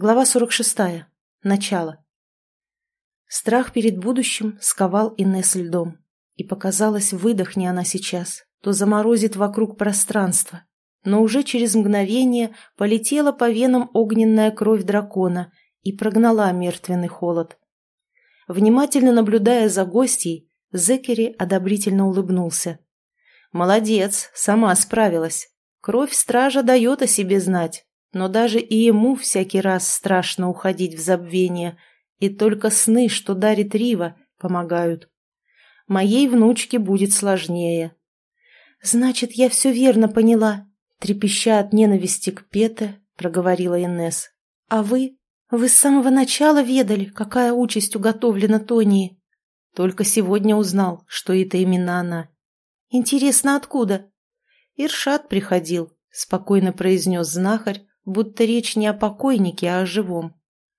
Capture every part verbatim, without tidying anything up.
Глава сорок шестая. Начало. Страх перед будущим сковал Инесс льдом. И показалось, выдохни она сейчас, то заморозит вокруг пространство. Но уже через мгновение полетела по венам огненная кровь дракона и прогнала мертвенный холод. Внимательно наблюдая за гостьей, Зеккери одобрительно улыбнулся. «Молодец, сама справилась. Кровь стража дает о себе знать, но даже и ему всякий раз страшно уходить в забвение, и только сны, что дарит Рива, помогают. Моей внучке будет сложнее». «Значит, я все верно поняла», — трепеща от ненависти к Пете, проговорила Инесс. «А вы? Вы с самого начала ведали, какая участь уготовлена Тонии?» «Только сегодня узнал, что это именно она». «Интересно, откуда?» «Иршад приходил», — спокойно произнес знахарь, будто речь не о покойнике, а о живом.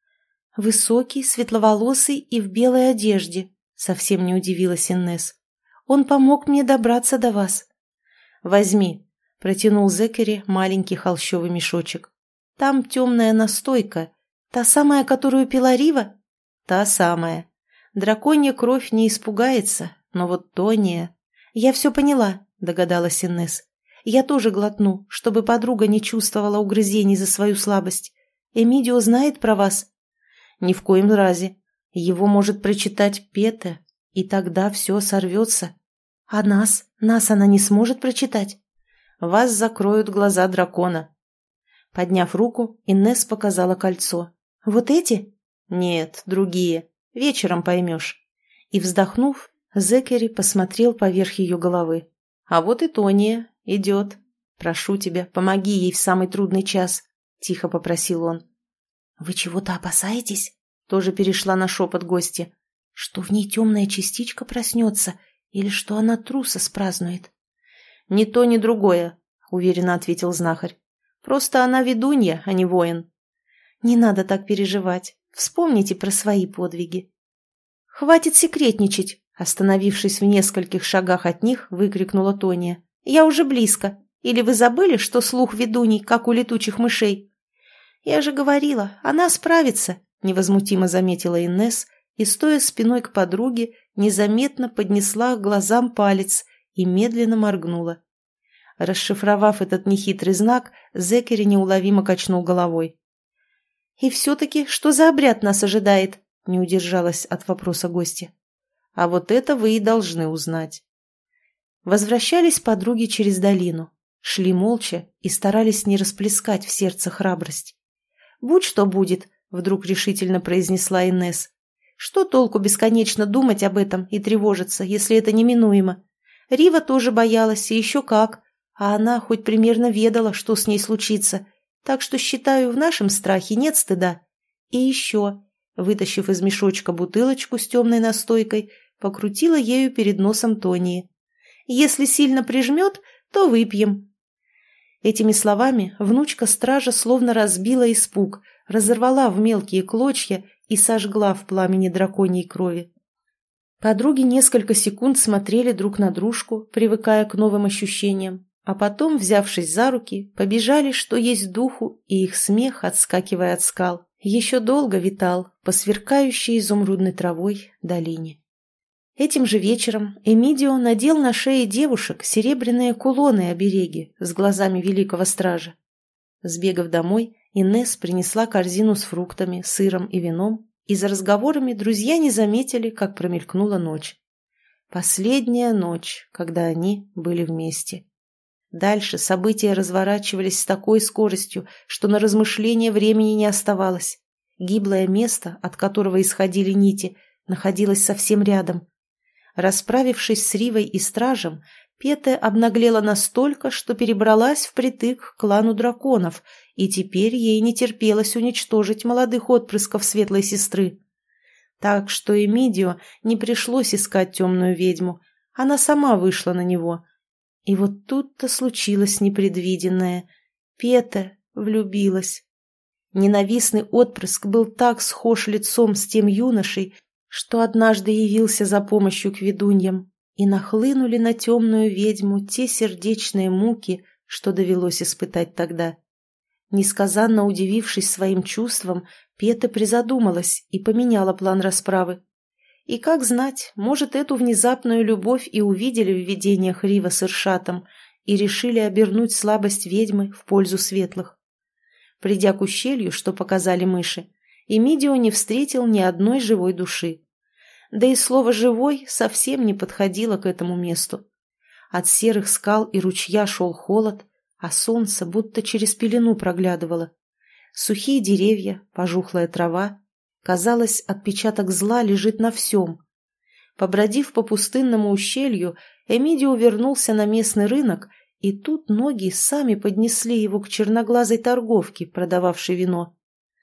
«Высокий, светловолосый и в белой одежде», — совсем не удивилась Инесс. «Он помог мне добраться до вас». «Возьми», — протянул Зеккери маленький холщовый мешочек. «Там темная настойка. Та самая, которую пила Рива?» «Та самая. Драконья кровь не испугается, но вот Тония...» «Я все поняла», — догадалась Инесс. «Я тоже глотну, чтобы подруга не чувствовала угрызений за свою слабость. Эмидио знает про вас?» «Ни в коем разе. Его может прочитать Пете, и тогда все сорвется. А нас? Нас она не сможет прочитать?» «Вас закроют глаза дракона». Подняв руку, Инесс показала кольцо. «Вот эти?» «Нет, другие. Вечером поймешь». И, вздохнув, Зеккери посмотрел поверх ее головы. «А вот и Тония идет. Прошу тебя, помоги ей в самый трудный час», — тихо попросил он. «Вы чего-то опасаетесь?» — тоже перешла на шепот гостья. «Что в ней темная частичка проснется или что она труса спразднует?» «Ни то, ни другое», — уверенно ответил знахарь. «Просто она ведунья, а не воин». «Не надо так переживать. Вспомните про свои подвиги». «Хватит секретничать!» Остановившись в нескольких шагах от них, выкрикнула Тония. «Я уже близко. Или вы забыли, что слух ведуней, как у летучих мышей?» «Я же говорила, она справится», — невозмутимо заметила Инесс и, стоя спиной к подруге, незаметно поднесла к глазам палец и медленно моргнула. Расшифровав этот нехитрый знак, Зеккери неуловимо качнул головой. «И все-таки, что за обряд нас ожидает?» — не удержалась от вопроса гостья. «А вот это вы и должны узнать». Возвращались подруги через долину, шли молча и старались не расплескать в сердце храбрость. «Будь что будет», — вдруг решительно произнесла Инесс. «Что толку бесконечно думать об этом и тревожиться, если это неминуемо? Рива тоже боялась, и еще как, а она хоть примерно ведала, что с ней случится, так что, считаю, в нашем страхе нет стыда. И еще...» Вытащив из мешочка бутылочку с темной настойкой, покрутила ею перед носом Тонии. «Если сильно прижмет, то выпьем». Этими словами внучка стража словно разбила испуг, разорвала в мелкие клочья и сожгла в пламени драконьей крови. Подруги несколько секунд смотрели друг на дружку, привыкая к новым ощущениям, а потом, взявшись за руки, побежали, что есть духу, и их смех, отскакивая от скал, еще долго витал по сверкающей изумрудной травой долине. Этим же вечером Эмидио надел на шеи девушек серебряные кулоны-обереги с глазами великого стража. Сбегав домой, Инесс принесла корзину с фруктами, сыром и вином, и за разговорами друзья не заметили, как промелькнула ночь. Последняя ночь, когда они были вместе. Дальше события разворачивались с такой скоростью, что на размышления времени не оставалось. Гиблое место, от которого исходили нити, находилось совсем рядом. Расправившись с Ривой и стражем, Пете обнаглела настолько, что перебралась впритык к клану драконов, и теперь ей не терпелось уничтожить молодых отпрысков светлой сестры. Так что Эмидио не пришлось искать темную ведьму, она сама вышла на него. И вот тут-то случилось непредвиденное. Пете влюбилась. Ненавистный отпрыск был так схож лицом с тем юношей, что однажды явился за помощью к ведуньям, и нахлынули на темную ведьму те сердечные муки, что довелось испытать тогда. Несказанно удивившись своим чувствам, Пета призадумалась и поменяла план расправы. И как знать, может, эту внезапную любовь и увидели в видениях Рива с Иршатом и решили обернуть слабость ведьмы в пользу светлых. Придя к ущелью, что показали мыши, Эмидио не встретил ни одной живой души. Да и слово «живой» совсем не подходило к этому месту. От серых скал и ручья шел холод, а солнце будто через пелену проглядывало. Сухие деревья, пожухлая трава. Казалось, отпечаток зла лежит на всем. Побродив по пустынному ущелью, Эмидио вернулся на местный рынок, и тут ноги сами поднесли его к черноглазой торговке, продававшей вино.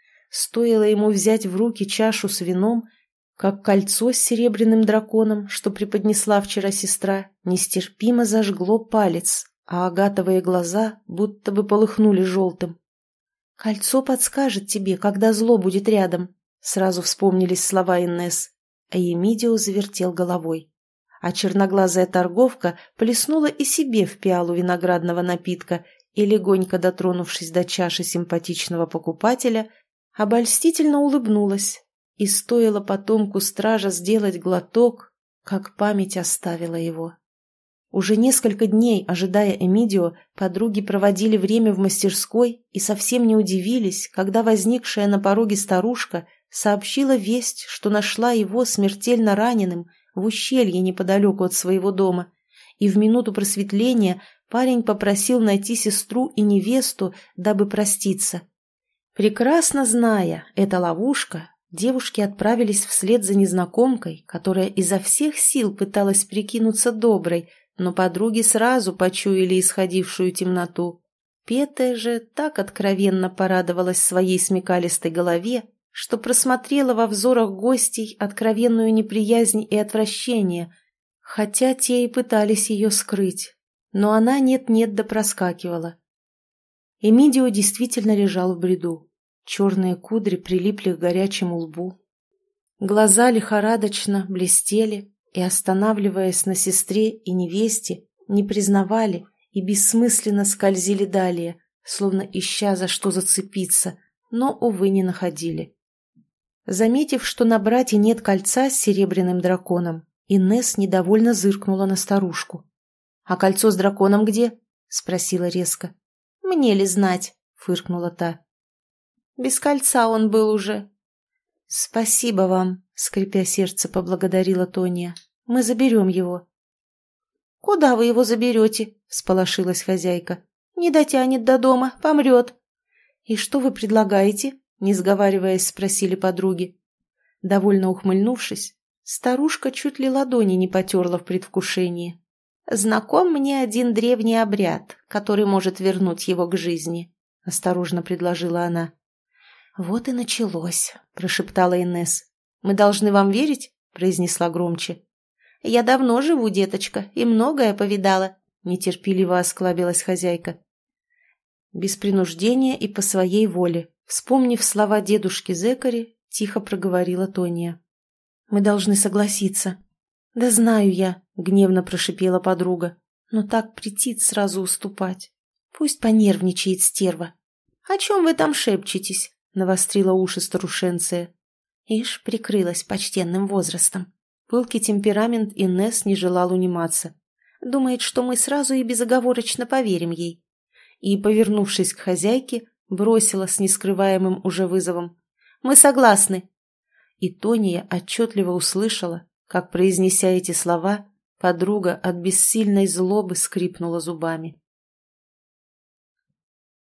Стоило ему взять в руки чашу с вином, как кольцо с серебряным драконом, что преподнесла вчера сестра, нестерпимо зажгло палец, а агатовые глаза будто бы полыхнули желтым. «Кольцо подскажет тебе, когда зло будет рядом», — сразу вспомнились слова Инесс, а Эмидио завертел головой. А черноглазая торговка плеснула и себе в пиалу виноградного напитка и, легонько дотронувшись до чаши симпатичного покупателя, обольстительно улыбнулась, и стоило потомку стража сделать глоток, как память оставила его. Уже несколько дней, ожидая Эмидио, подруги проводили время в мастерской и совсем не удивились, когда возникшая на пороге старушка сообщила весть, что нашла его смертельно раненым в ущелье неподалеку от своего дома, и в минуту просветления парень попросил найти сестру и невесту, дабы проститься. Прекрасно зная, это ловушка, девушки отправились вслед за незнакомкой, которая изо всех сил пыталась прикинуться доброй, но подруги сразу почуяли исходившую темноту. Петая же так откровенно порадовалась своей смекалистой голове, что просмотрела во взорах гостей откровенную неприязнь и отвращение, хотя те и пытались ее скрыть, но она нет-нет да проскакивала. Эмидио действительно лежал в бреду. Черные кудри прилипли к горячему лбу. Глаза лихорадочно блестели и, останавливаясь на сестре и невесте, не признавали и бессмысленно скользили далее, словно ища за что зацепиться, но, увы, не находили. Заметив, что на брате нет кольца с серебряным драконом, Инесс недовольно зыркнула на старушку. «А кольцо с драконом где?» — спросила резко. «Мне ли знать?» — фыркнула та. «Без кольца он был уже». «Спасибо вам», — скрипя сердце, поблагодарила Тония. «Мы заберем его». «Куда вы его заберете?» — всполошилась хозяйка. «Не дотянет до дома, помрет». «И что вы предлагаете?» — не сговариваясь, спросили подруги. Довольно ухмыльнувшись, старушка чуть ли ладони не потерла в предвкушении. «Знаком мне один древний обряд, который может вернуть его к жизни», — осторожно предложила она. «Вот и началось», — прошептала Инесс. «Мы должны вам верить?» — произнесла громче. «Я давно живу, деточка, и многое повидала», — нетерпеливо осклабилась хозяйка. Без принуждения и по своей воле, вспомнив слова дедушки Зекари, тихо проговорила Тония. «Мы должны согласиться». «Да знаю я», — гневно прошипела подруга, «но так претит сразу уступать. Пусть понервничает стерва». «О чем вы там шепчетесь?» — навострила уши старушенция. Ишь, прикрылась почтенным возрастом. Пылкий темперамент Инесс не желал униматься. Думает, что мы сразу и безоговорочно поверим ей. И, повернувшись к хозяйке, бросила с нескрываемым уже вызовом. «Мы согласны!» И Тония отчетливо услышала, как, произнеся эти слова, подруга от бессильной злобы скрипнула зубами.